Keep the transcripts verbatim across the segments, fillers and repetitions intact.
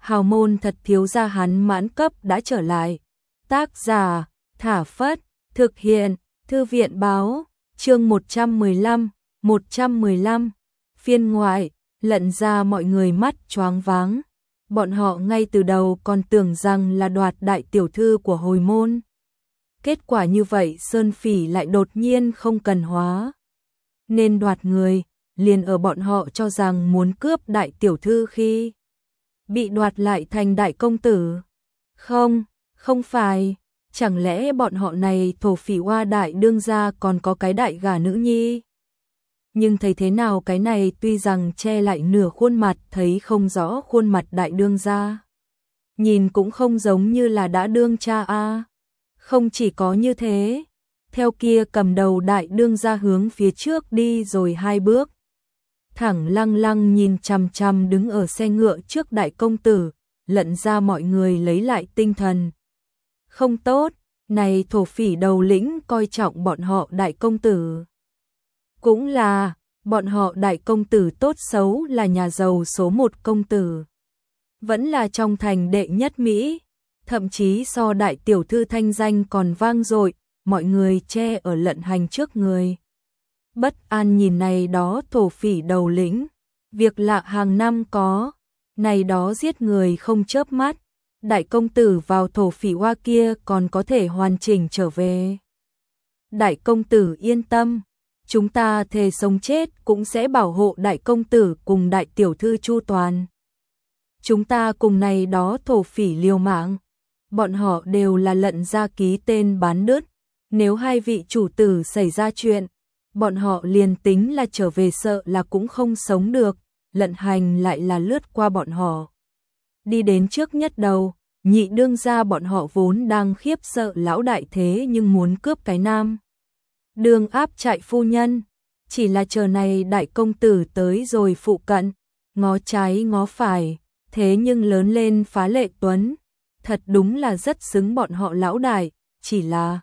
hào môn thật thiếu gia hắn mãn cấp đã trở lại. Tác giả, Thả Phất, thực hiện, Thư viện báo, chương một trăm mười lăm, một trăm mười lăm, phiên ngoại, Lận Gia mọi người mắt choáng váng. Bọn họ ngay từ đầu còn tưởng rằng là đoạt đại tiểu thư của hồi môn. Kết quả như vậy Sơn Phỉ lại đột nhiên không cần hóa. Nên đoạt người, liền ở bọn họ cho rằng muốn cướp đại tiểu thư khi bị đoạt lại thành đại công tử. Không, không phải, chẳng lẽ bọn họ này thổ phỉ oa đại đương gia còn có cái đại gả nữ nhi? Nhưng thấy thế nào cái này tuy rằng che lại nửa khuôn mặt thấy không rõ khuôn mặt đại đương gia. Nhìn cũng không giống như là đã đương cha a. Không chỉ có như thế, theo kia cầm đầu đại đương gia hướng phía trước đi rồi hai bước. Thẳng lăng lăng nhìn chằm chằm đứng ở xe ngựa trước đại công tử, Lận Gia mọi người lấy lại tinh thần. Không tốt, này thổ phỉ đầu lĩnh coi trọng bọn họ đại công tử. Cũng là, bọn họ đại công tử tốt xấu là nhà giàu số một công tử. Vẫn là trong thành đệ nhất Mỹ, thậm chí so đại tiểu thư thanh danh còn vang dội, mọi người che ở Lận Hành trước người. Bất an nhìn này đó thổ phỉ đầu lĩnh, việc lạ hàng năm có, này đó giết người không chớp mắt, đại công tử vào thổ phỉ hoa kia còn có thể hoàn chỉnh trở về. Đại công tử yên tâm, chúng ta thề sống chết cũng sẽ bảo hộ đại công tử cùng đại tiểu thư chu toàn. Chúng ta cùng này đó thổ phỉ liều mạng, bọn họ đều là Lận Gia ký tên bán đứt, nếu hai vị chủ tử xảy ra chuyện, bọn họ liền tính là trở về sợ là cũng không sống được. Lận Hành lại là lướt qua bọn họ, đi đến trước nhất đầu, nhị đương gia bọn họ vốn đang khiếp sợ lão đại thế nhưng muốn cướp cái nam đường áp trại phu nhân, chỉ là chờ này đại công tử tới rồi phụ cận, ngó trái ngó phải, thế nhưng lớn lên phá lệ tuấn, thật đúng là rất xứng bọn họ lão đại, chỉ là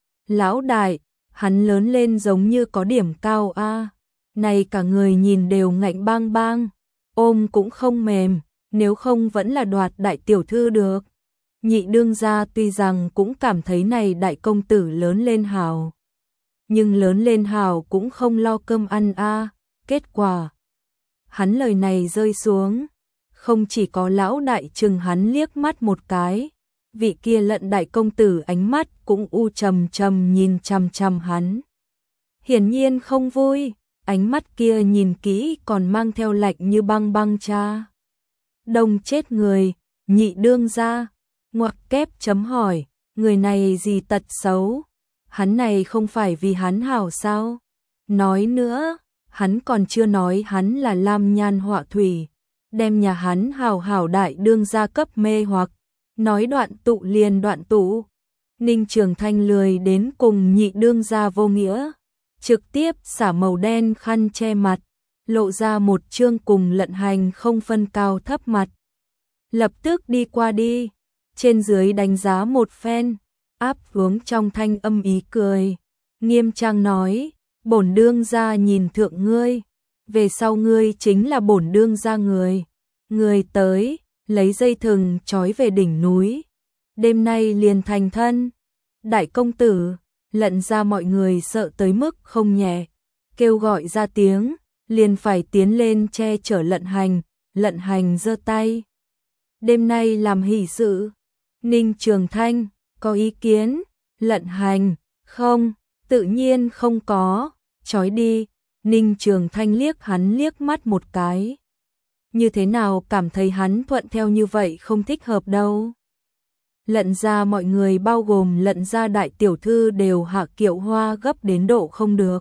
lão đại, hắn lớn lên giống như có điểm cao a. À. Này cả người nhìn đều ngạnh bang bang, ôm cũng không mềm, nếu không vẫn là đoạt đại tiểu thư được. Nhị đương gia tuy rằng cũng cảm thấy này đại công tử lớn lên hào, nhưng lớn lên hào cũng không lo cơm ăn a. À. Kết quả, hắn lời này rơi xuống, không chỉ có lão đại chừng hắn liếc mắt một cái, vị kia Lận đại công tử ánh mắt cũng u trầm trầm nhìn chằm chằm hắn. Hiển nhiên không vui, ánh mắt kia nhìn kỹ còn mang theo lạnh như băng băng cha. Đông chết người, nhị đương gia, ngoặc kép chấm hỏi, người này gì tật xấu, hắn này không phải vì hắn hảo sao? Nói nữa, hắn còn chưa nói hắn là lam nhan họa thủy, đem nhà hắn hảo hảo đại đương gia cấp mê hoặc, nói đoạn tụ liền đoạn tụ. Ninh Trường Thanh lười đến cùng nhị đương gia vô nghĩa, trực tiếp xả màu đen khăn che mặt, lộ ra một trương cùng Lận Hành không phân cao thấp mặt. Lập tức đi qua đi, trên dưới đánh giá một phen, áp xuống trong thanh âm ý cười, nghiêm trang nói, bổn đương gia nhìn thượng ngươi, về sau ngươi chính là bổn đương gia người. Người tới, lấy dây thừng trói về đỉnh núi, đêm nay liền thành thân. Đại công tử, Lận Gia mọi người sợ tới mức không nhẹ, kêu gọi ra tiếng, liền phải tiến lên che chở Lận Hành. Lận Hành giơ tay, đêm nay làm hỷ sự. Ninh Trường Thanh, có ý kiến? Lận Hành, không, tự nhiên không có, trói đi. Ninh Trường Thanh liếc hắn liếc mắt một cái, như thế nào cảm thấy hắn thuận theo như vậy không thích hợp đâu. Lận Gia mọi người bao gồm Lận Gia đại tiểu thư đều hạ kiệu hoa gấp đến độ không được.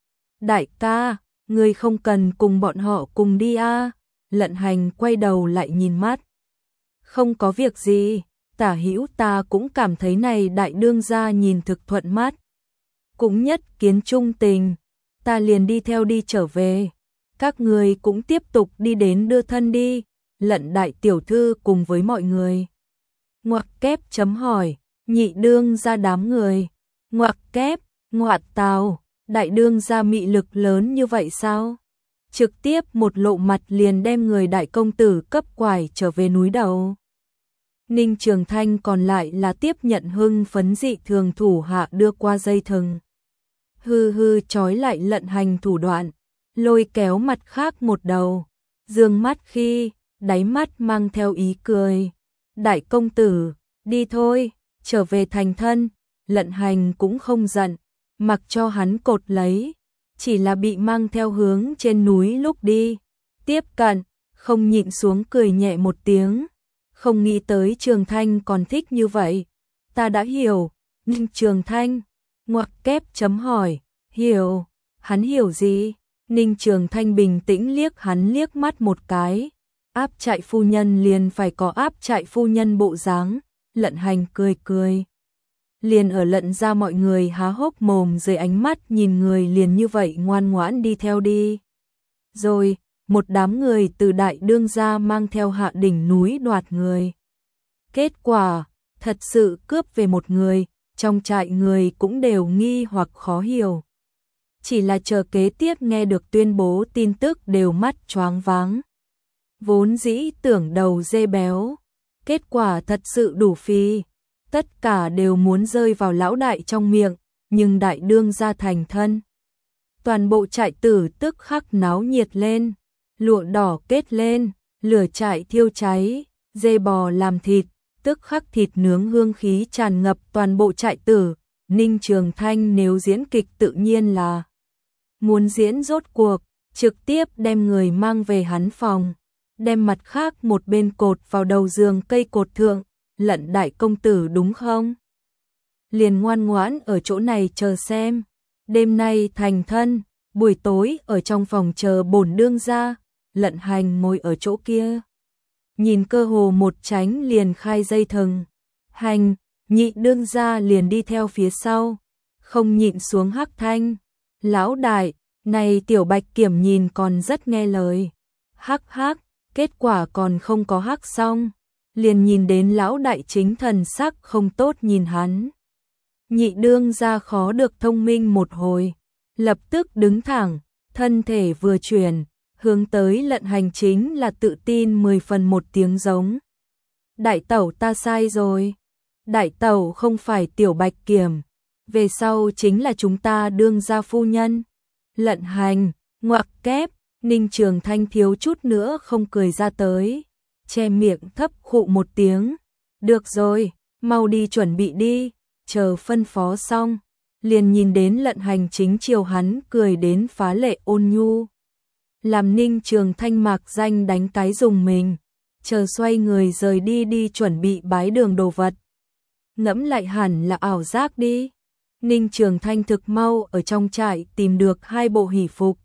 Đại ca, ngươi không cần cùng bọn họ cùng đi a. À. Lận Hành quay đầu lại nhìn mắt. Không có việc gì, tả hữu ta cũng cảm thấy này đại đương gia nhìn thực thuận mắt. Cũng nhất kiến trung tình, ta liền đi theo đi trở về. Các người cũng tiếp tục đi đến đưa thân đi. Lận đại tiểu thư cùng với mọi người. Ngoặc kép chấm hỏi, nhị đương ra đám người. Ngoặc kép, ngoạt tào, đại đương ra mị lực lớn như vậy sao? trực tiếp một lộ mặt liền đem người đại công tử cấp quải trở về núi đầu. Ninh Trường Thanh còn lại là tiếp nhận hưng phấn dị thường thủ hạ đưa qua dây thừng. Hư hư trói lại lận hành thủ đoạn, lôi kéo mặt khác một đầu, dương mắt khi, đáy mắt mang theo ý cười. Đại công tử, đi thôi, trở về thành thân. Lận hành cũng không giận, mặc cho hắn cột lấy, chỉ là bị mang theo hướng trên núi lúc đi. Tiếp cận, không nhịn xuống cười nhẹ một tiếng, không nghĩ tới Trường Thanh còn thích như vậy. Ta đã hiểu. Ninh Trường Thanh, ngoặc kép chấm hỏi, hiểu, hắn hiểu gì? Ninh Trường Thanh bình tĩnh liếc hắn liếc mắt một cái, áp trại phu nhân liền phải có áp trại phu nhân bộ dáng. Lận hành cười cười. Liền ở lận ra mọi người há hốc mồm dưới ánh mắt nhìn người liền như vậy ngoan ngoãn đi theo đi. Rồi, một đám người từ đại đương gia mang theo hạ đỉnh núi đoạt người. Kết quả, thật sự cướp về một người, trong trại người cũng đều nghi hoặc khó hiểu. Chỉ là chờ kế tiếp nghe được tuyên bố tin tức đều mắt choáng váng. Vốn dĩ tưởng đầu dê béo, kết quả thật sự đủ phi. Tất cả đều muốn rơi vào lão đại trong miệng, nhưng đại đương gia thành thân. Toàn bộ trại tử tức khắc náo nhiệt lên, lụa đỏ kết lên, lửa trại thiêu cháy, dê bò làm thịt, tức khắc thịt nướng hương khí tràn ngập toàn bộ trại tử. Ninh Trường Thanh nếu diễn kịch tự nhiên là muốn diễn rốt cuộc, trực tiếp đem người mang về hắn phòng, đem mặt khác một bên cột vào đầu giường cây cột thượng. Lận đại công tử đúng không? Liền ngoan ngoãn ở chỗ này chờ xem. Đêm nay thành thân, buổi tối ở trong phòng chờ bổn đương gia. Lận hành ngồi ở chỗ kia, nhìn cơ hồ một tránh liền khai dây thừng. Hành, nhị đương gia liền đi theo phía sau, không nhịn xuống hắc thanh. Lão đại, này tiểu bạch kiểm nhìn còn rất nghe lời. Hắc hắc, kết quả còn không có hắc xong. Liền nhìn đến lão đại chính thần sắc không tốt nhìn hắn. Nhị đương gia khó được thông minh một hồi, lập tức đứng thẳng, thân thể vừa chuyển, hướng tới lận hành chính là tự tin mười phần một tiếng giống. Đại tẩu ta sai rồi. Đại tẩu không phải tiểu bạch kiểm, về sau chính là chúng ta đương gia phu nhân. Lận hành, ngoặc kép, Ninh Trường Thanh thiếu chút nữa không cười ra tới. Che miệng thấp khụ một tiếng. Được rồi, mau đi chuẩn bị đi, chờ phân phó xong. Liền nhìn đến lận hành chính chiều hắn cười đến phá lệ ôn nhu. Làm Ninh Trường Thanh mạc danh đánh cái dùng mình, chờ xoay người rời đi đi chuẩn bị bái đường đồ vật. Ngẫm lại hẳn là ảo giác đi. Ninh Trường Thanh thực mau ở trong trại tìm được hai bộ hỷ phục.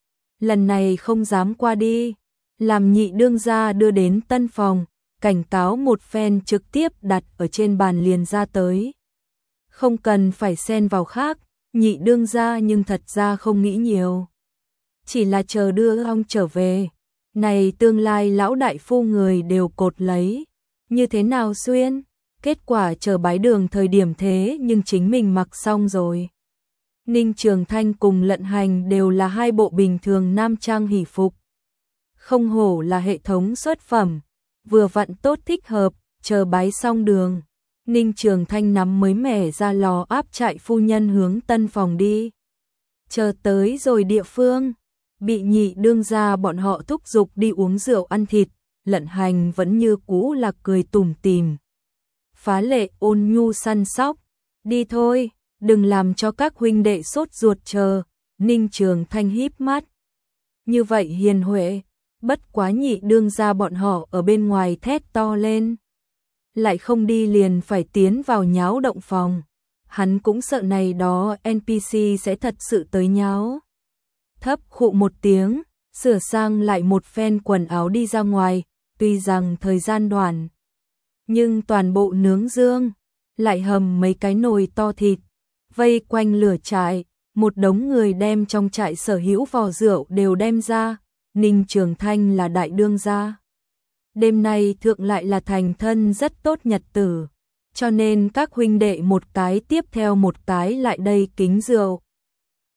Lần này không dám qua đi, làm nhị đương gia đưa đến tân phòng, cảnh cáo một phen trực tiếp đặt ở trên bàn liền ra tới. Không cần phải xen vào khác, nhị đương gia nhưng thật ra không nghĩ nhiều. Chỉ là chờ đưa ông trở về, này tương lai lão đại phu người đều cột lấy, như thế nào xuyên, kết quả chờ bái đường thời điểm thế nhưng chính mình mặc xong rồi. Ninh Trường Thanh cùng lận hành đều là hai bộ bình thường nam trang hỷ phục. Không hổ là hệ thống xuất phẩm, vừa vặn tốt thích hợp, chờ bái xong đường. Ninh Trường Thanh nắm mới mẻ ra lò áp trại phu nhân hướng tân phòng đi. Chờ tới rồi địa phương, bị nhị đương gia bọn họ thúc giục đi uống rượu ăn thịt, lận hành vẫn như cũ là cười tủm tỉm. Phá lệ ôn nhu săn sóc, đi thôi, đừng làm cho các huynh đệ sốt ruột chờ. Ninh Trường Thanh híp mắt. Như vậy hiền huệ, bất quá nhị đương gia bọn họ ở bên ngoài thét to lên. Lại không đi liền phải tiến vào nháo động phòng. Hắn cũng sợ này đó en pê xê sẽ thật sự tới nháo. Thấp khụ một tiếng, sửa sang lại một phen quần áo đi ra ngoài, tuy rằng thời gian đoạn. Nhưng toàn bộ nướng dương, lại hầm mấy cái nồi to thịt, vây quanh lửa trại, một đống người đem trong trại sở hữu vò rượu đều đem ra. Ninh Trường Thanh là đại đương gia. Đêm nay thượng lại là thành thân rất tốt nhật tử, cho nên các huynh đệ một cái tiếp theo một cái lại đây kính rượu.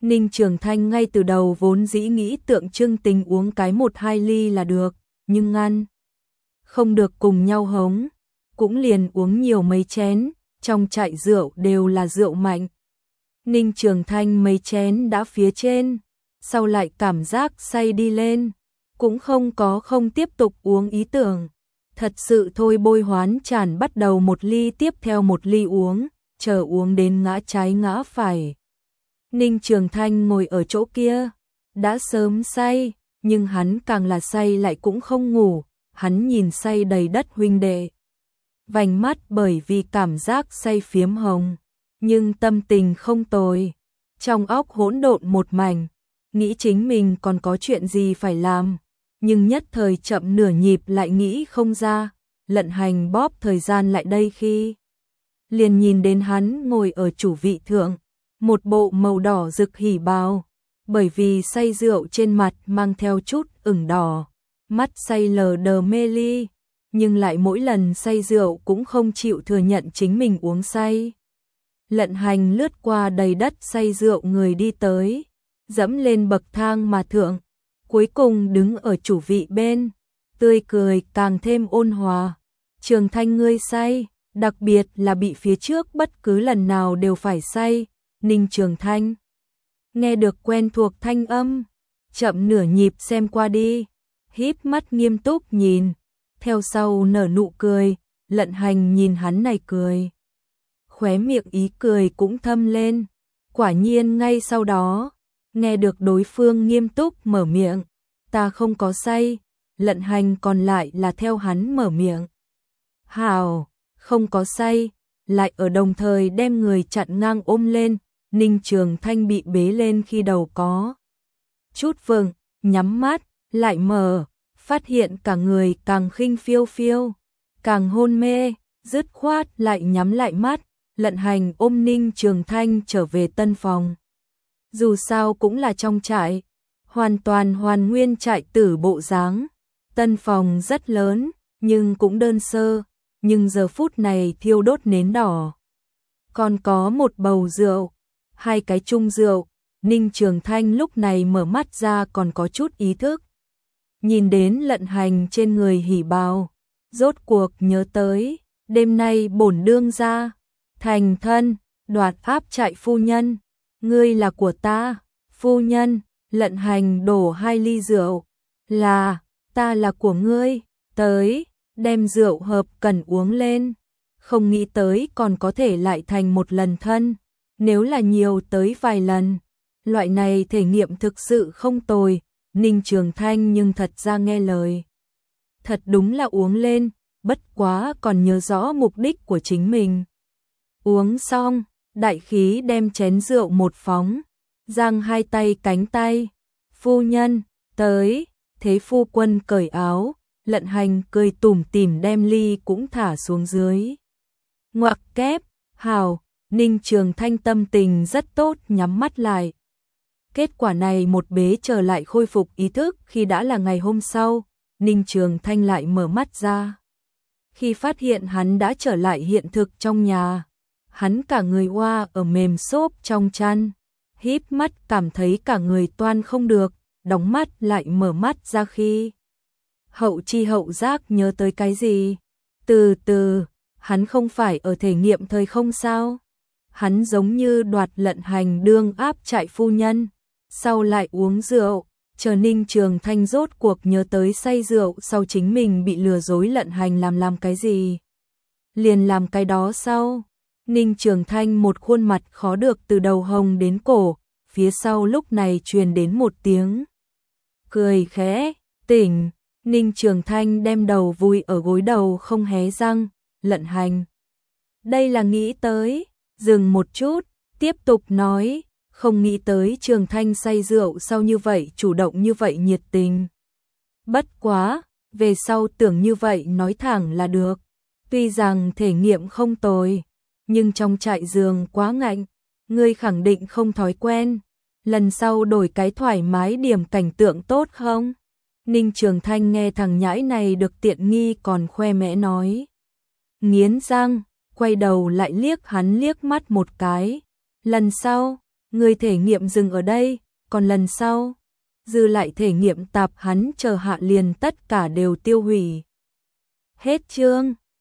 Ninh Trường Thanh ngay từ đầu vốn dĩ nghĩ tượng trưng tình uống cái một hai ly là được, nhưng ngăn không được cùng nhau hống, cũng liền uống nhiều mấy chén, trong trại rượu đều là rượu mạnh. Ninh Trường Thanh mấy chén đã phía trên, sau lại cảm giác say đi lên, cũng không có không tiếp tục uống ý tưởng. Thật sự thôi bôi hoán tràn bắt đầu một ly tiếp theo một ly uống, chờ uống đến ngã trái ngã phải. Ninh Trường Thanh ngồi ở chỗ kia, đã sớm say, nhưng hắn càng là say lại cũng không ngủ, hắn nhìn say đầy đất huynh đệ. Vành mắt bởi vì cảm giác say phiếm hồng, nhưng tâm tình không tồi. Trong óc hỗn độn một mảnh, nghĩ chính mình còn có chuyện gì phải làm, nhưng nhất thời chậm nửa nhịp lại nghĩ không ra, Lận Hành bóp thời gian lại đây khi liền nhìn đến hắn ngồi ở chủ vị thượng, một bộ màu đỏ rực hỉ bào, bởi vì say rượu trên mặt mang theo chút ửng đỏ, mắt say lờ đờ mê ly, nhưng lại mỗi lần say rượu cũng không chịu thừa nhận chính mình uống say. Lận Hành lướt qua đầy đất say rượu người đi tới, dẫm lên bậc thang mà thượng, cuối cùng đứng ở chủ vị bên, tươi cười càng thêm ôn hòa. Trường Thanh ngươi say, đặc biệt là bị phía trước bất cứ lần nào đều phải say. Ninh Trường Thanh nghe được quen thuộc thanh âm, chậm nửa nhịp xem qua đi, híp mắt nghiêm túc nhìn, theo sau nở nụ cười. Lận Hành nhìn hắn này cười, khóe miệng ý cười cũng thâm lên. Quả nhiên ngay sau đó, nghe được đối phương nghiêm túc mở miệng, ta không có say. Lận Hành còn lại là theo hắn mở miệng, hào, không có say, lại ở đồng thời đem người chặn ngang ôm lên. Ninh Trường Thanh bị bế lên khi đầu có chút vừng, nhắm mắt, lại mở, phát hiện cả người càng khinh phiêu phiêu, càng hôn mê, dứt khoát lại nhắm lại mắt. Lận Hành ôm Ninh Trường Thanh trở về tân phòng. Dù sao cũng là trong trại, hoàn toàn hoàn nguyên trại tử bộ dáng. Tân phòng rất lớn, nhưng cũng đơn sơ, nhưng giờ phút này thiêu đốt nến đỏ. Còn có một bầu rượu, hai cái chung rượu. Ninh Trường Thanh lúc này mở mắt ra còn có chút ý thức. Nhìn đến Lận Hành trên người hỉ bào, rốt cuộc nhớ tới, đêm nay bổn đương gia thành thân, đoạt áp trại phu nhân, ngươi là của ta, phu nhân. Lận Hành đổ hai ly rượu, là, ta là của ngươi, tới, đem rượu hợp cần uống lên, không nghĩ tới còn có thể lại thành một lần thân, nếu là nhiều tới vài lần, loại này thể nghiệm thực sự không tồi. Ninh Trường Thanh nhưng thật ra nghe lời, thật đúng là uống lên, bất quá còn nhớ rõ mục đích của chính mình. Uống xong, đại khí đem chén rượu một phóng, giang hai tay cánh tay, phu nhân, tới, thế phu quân cởi áo. Lận Hành cười tủm tỉm đem ly cũng thả xuống dưới. Ngoặc kép, hào. Ninh Trường Thanh tâm tình rất tốt, nhắm mắt lại. Kết quả này một bế trở lại khôi phục ý thức khi đã là ngày hôm sau. Ninh Trường Thanh lại mở mắt ra, khi phát hiện hắn đã trở lại hiện thực trong nhà. Hắn cả người oa ở mềm xốp trong chăn, híp mắt cảm thấy cả người toan không được, đóng mắt lại mở mắt ra khi hậu chi hậu giác nhớ tới cái gì. Từ từ, hắn không phải ở thể nghiệm thời không sao? Hắn giống như đoạt Lận Hành đương áp trại phu nhân, sau lại uống rượu, chờ Ninh Trường Thanh rốt cuộc nhớ tới say rượu sau chính mình bị lừa dối Lận Hành làm làm cái gì. Liền làm cái đó sau. Ninh Trường Thanh một khuôn mặt khó được từ đầu hồng đến cổ, phía sau lúc này truyền đến một tiếng cười khẽ, tỉnh. Ninh Trường Thanh đem đầu vùi ở gối đầu không hé răng. Lận Hành đây là nghĩ tới, dừng một chút, tiếp tục nói, không nghĩ tới Trường Thanh say rượu sau như vậy chủ động như vậy nhiệt tình. Bất quá, về sau tưởng như vậy nói thẳng là được. Tuy rằng thể nghiệm không tồi, nhưng trong trại giường quá ngạnh, ngươi khẳng định không thói quen. Lần sau đổi cái thoải mái điểm cảnh tượng tốt không? Ninh Trường Thanh nghe thằng nhãi này được tiện nghi còn khoe mẽ nói. Nghiến răng, quay đầu lại liếc hắn liếc mắt một cái. Lần sau, Người thể nghiệm dừng ở đây, còn lần sau, dư lại thể nghiệm tạp hắn chờ hạ liền tất cả đều tiêu hủy. Hết chương.